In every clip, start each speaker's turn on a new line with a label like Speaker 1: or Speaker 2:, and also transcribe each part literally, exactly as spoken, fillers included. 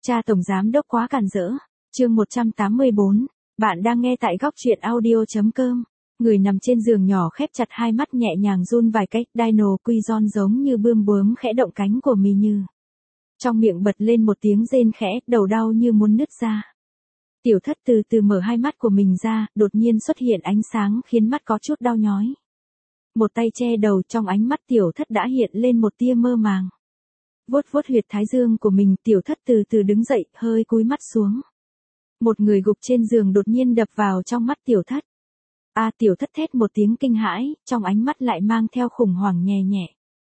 Speaker 1: Cha tổng giám đốc quá càn rỡ. Chương một trăm tám mươi bốn. Bạn đang nghe tại góc truyện audio chấm com. Người nằm trên giường nhỏ khép chặt hai mắt nhẹ nhàng run vài cách, Dino Quizon giống như bươm bướm khẽ động cánh của mì như. Trong miệng bật lên một tiếng rên khẽ, đầu đau như muốn nứt ra. Tiểu thất từ từ mở hai mắt của mình ra, đột nhiên xuất hiện ánh sáng khiến mắt có chút đau nhói. Một tay che đầu, trong ánh mắt tiểu thất đã hiện lên một tia mơ màng. Vuốt vuốt huyệt thái dương của mình, tiểu thất từ từ đứng dậy, hơi cúi mắt xuống. Một người gục trên giường đột nhiên đập vào trong mắt tiểu thất. A à, tiểu thất thét một tiếng kinh hãi, trong ánh mắt lại mang theo khủng hoảng nhẹ nhẹ.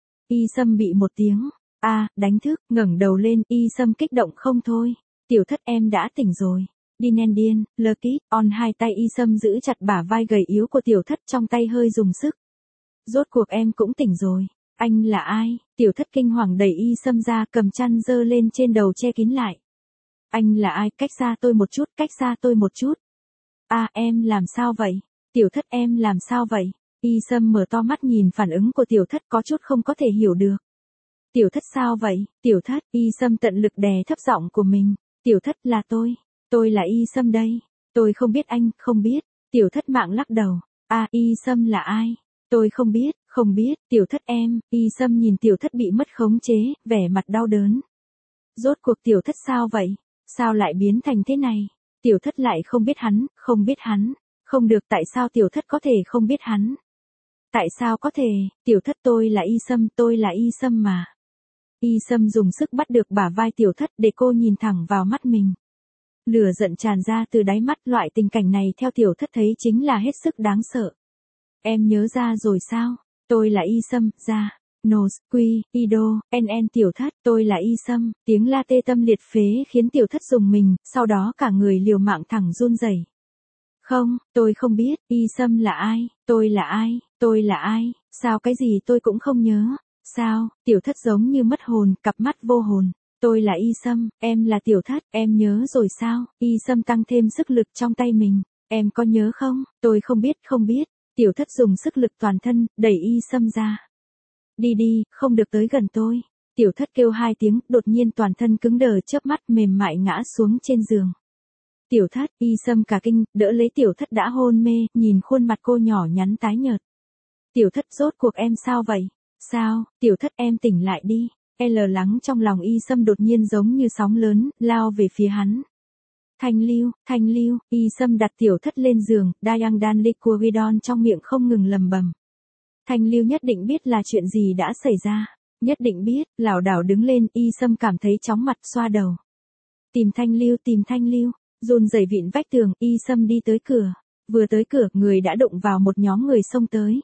Speaker 1: Y Sâm bị một tiếng, a à, đánh thức, ngẩng đầu lên, Y Sâm kích động không thôi. Tiểu thất em đã tỉnh rồi. Đi nen điên, Lucky, on hai tay Y Sâm giữ chặt bả vai gầy yếu của tiểu thất, trong tay hơi dùng sức. Rốt cuộc em cũng tỉnh rồi. Anh là ai? Tiểu thất kinh hoàng đẩy Y Sâm ra, cầm chăn dơ lên trên đầu che kín lại. Anh là ai? Cách xa tôi một chút, cách xa tôi một chút. A à, em làm sao vậy? Tiểu thất em làm sao vậy? Y Sâm mở to mắt nhìn phản ứng của tiểu thất có chút không có thể hiểu được. Tiểu thất sao vậy? Tiểu thất, Y Sâm tận lực đè thấp giọng của mình. Tiểu thất là tôi. Tôi là Y Sâm đây. Tôi không biết anh, không biết. Tiểu thất mạng lắc đầu. A à, Y Sâm là ai? Tôi không biết, không biết, tiểu thất em. Y Sâm nhìn tiểu thất bị mất khống chế, vẻ mặt đau đớn. Rốt cuộc tiểu thất sao vậy? Sao lại biến thành thế này? Tiểu thất lại không biết hắn, không biết hắn. Không được, tại sao tiểu thất có thể không biết hắn? Tại sao có thể? Tiểu thất, tôi là Y Sâm, tôi là Y Sâm mà. Y Sâm dùng sức bắt được bả vai tiểu thất để cô nhìn thẳng vào mắt mình. Lửa giận tràn ra từ đáy mắt, loại tình cảnh này theo tiểu thất thấy chính là hết sức đáng sợ. Em nhớ ra rồi sao? Tôi là Y Sâm, ra. Nose, Quy, Ido, en en tiểu thất, tôi là Y Sâm. Tiếng la tê tâm liệt phế khiến tiểu thất dùng mình, sau đó cả người liều mạng thẳng run rẩy. Không, tôi không biết, Y Sâm là ai, tôi là ai, tôi là ai, sao cái gì tôi cũng không nhớ. Sao? Tiểu thất giống như mất hồn, cặp mắt vô hồn. Tôi là Y Sâm, em là tiểu thất, em nhớ rồi sao? Y Sâm tăng thêm sức lực trong tay mình. Em có nhớ không? Tôi không biết, không biết. Tiểu thất dùng sức lực toàn thân, đẩy Y Sâm ra. Đi đi, không được tới gần tôi. Tiểu thất kêu hai tiếng, đột nhiên toàn thân cứng đờ, chớp mắt mềm mại ngã xuống trên giường. Tiểu thất, Y Sâm cả kinh, đỡ lấy tiểu thất đã hôn mê, nhìn khuôn mặt cô nhỏ nhắn tái nhợt. Tiểu thất, rốt cuộc em sao vậy? Sao? Tiểu thất, em tỉnh lại đi. L lắng trong lòng Y Sâm đột nhiên giống như sóng lớn, lao về phía hắn. Thanh lưu, thanh lưu, Y Sâm đặt tiểu thất lên giường, Dayang Dan Liquidon trong miệng không ngừng lầm bầm. Thanh lưu nhất định biết là chuyện gì đã xảy ra. Nhất định biết, lảo đảo đứng lên, Y Sâm cảm thấy chóng mặt, xoa đầu. Tìm thanh lưu, tìm thanh lưu, run rẩy vịn vách tường, Y Sâm đi tới cửa. Vừa tới cửa, người đã đụng vào một nhóm người xông tới.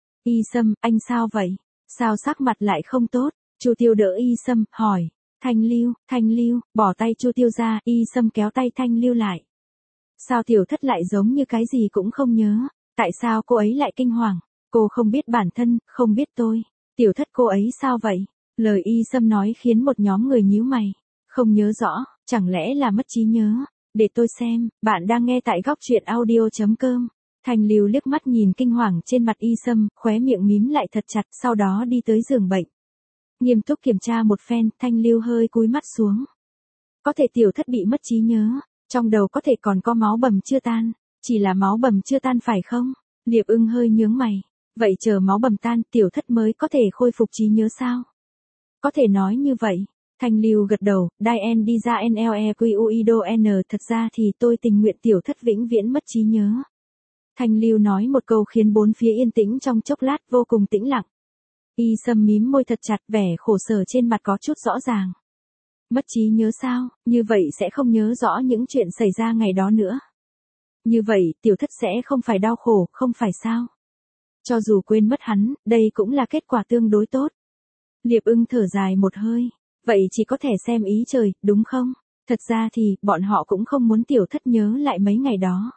Speaker 1: Y Sâm, anh sao vậy? Sao sắc mặt lại không tốt? Chu Tiêu đỡ Y Sâm, hỏi. Thanh lưu, thanh lưu, bỏ tay Chu Tiêu ra, Y Sâm kéo tay thanh lưu lại. Sao tiểu thất lại giống như cái gì cũng không nhớ? Tại sao cô ấy lại kinh hoàng? Cô không biết bản thân, không biết tôi. Tiểu thất, cô ấy sao vậy? Lời Y Sâm nói khiến một nhóm người nhíu mày. Không nhớ rõ, chẳng lẽ là mất trí nhớ? Để tôi xem, bạn đang nghe tại góc truyện audio chấm com. Thanh lưu liếc mắt nhìn kinh hoàng trên mặt Y Sâm, khóe miệng mím lại thật chặt, sau đó đi tới giường bệnh. Nghiêm túc kiểm tra một phen, thanh lưu hơi cúi mắt xuống. Có thể tiểu thất bị mất trí nhớ, trong đầu có thể còn có máu bầm chưa tan, chỉ là máu bầm chưa tan phải không? Liệp Ưng hơi nhướng mày, vậy chờ máu bầm tan, tiểu thất mới có thể khôi phục trí nhớ sao? Có thể nói như vậy. Thanh lưu gật đầu, Dien đi ra Nlequido N, thật ra thì tôi tình nguyện tiểu thất vĩnh viễn mất trí nhớ. Thanh lưu nói một câu khiến bốn phía yên tĩnh trong chốc lát, vô cùng tĩnh lặng. Y Sâm mím môi thật chặt, vẻ khổ sở trên mặt có chút rõ ràng. Mất trí nhớ sao? Như vậy sẽ không nhớ rõ những chuyện xảy ra ngày đó nữa. Như vậy, tiểu thất sẽ không phải đau khổ, không phải sao? Cho dù quên mất hắn, đây cũng là kết quả tương đối tốt. Liệp Ưng thở dài một hơi. Vậy chỉ có thể xem ý trời, đúng không? Thật ra thì, bọn họ cũng không muốn tiểu thất nhớ lại mấy ngày đó.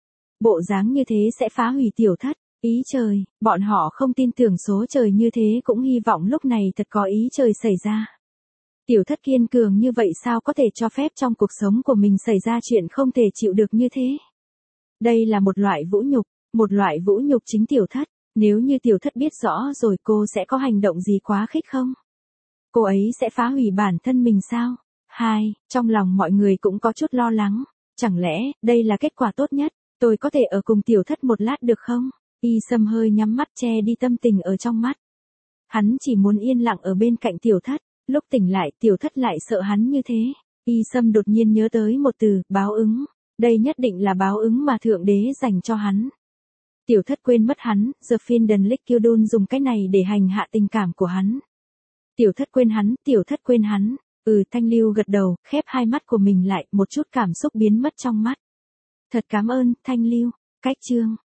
Speaker 1: Bộ dáng như thế sẽ phá hủy tiểu thất. Ý trời, bọn họ không tin tưởng số trời như thế, cũng hy vọng lúc này thật có ý trời xảy ra. Tiểu thất kiên cường như vậy sao có thể cho phép trong cuộc sống của mình xảy ra chuyện không thể chịu được như thế? Đây là một loại vũ nhục, một loại vũ nhục chính tiểu thất. Nếu như tiểu thất biết rõ rồi, cô sẽ có hành động gì quá khích không? Cô ấy sẽ phá hủy bản thân mình sao? hai, trong lòng mọi người cũng có chút lo lắng. Chẳng lẽ, đây là kết quả tốt nhất, tôi có thể ở cùng tiểu thất một lát được không? Y Sâm hơi nhắm mắt che đi tâm tình ở trong mắt. Hắn chỉ muốn yên lặng ở bên cạnh tiểu thất, lúc tỉnh lại tiểu thất lại sợ hắn như thế. Y Sâm đột nhiên nhớ tới một từ, báo ứng. Đây nhất định là báo ứng mà Thượng Đế dành cho hắn. Tiểu thất quên mất hắn, The Finden Lickildun dùng cái này để hành hạ tình cảm của hắn. Tiểu thất quên hắn, tiểu thất quên hắn. Ừ, Thanh Lưu gật đầu, khép hai mắt của mình lại, một chút cảm xúc biến mất trong mắt. Thật cảm ơn, Thanh Lưu. Cách chương.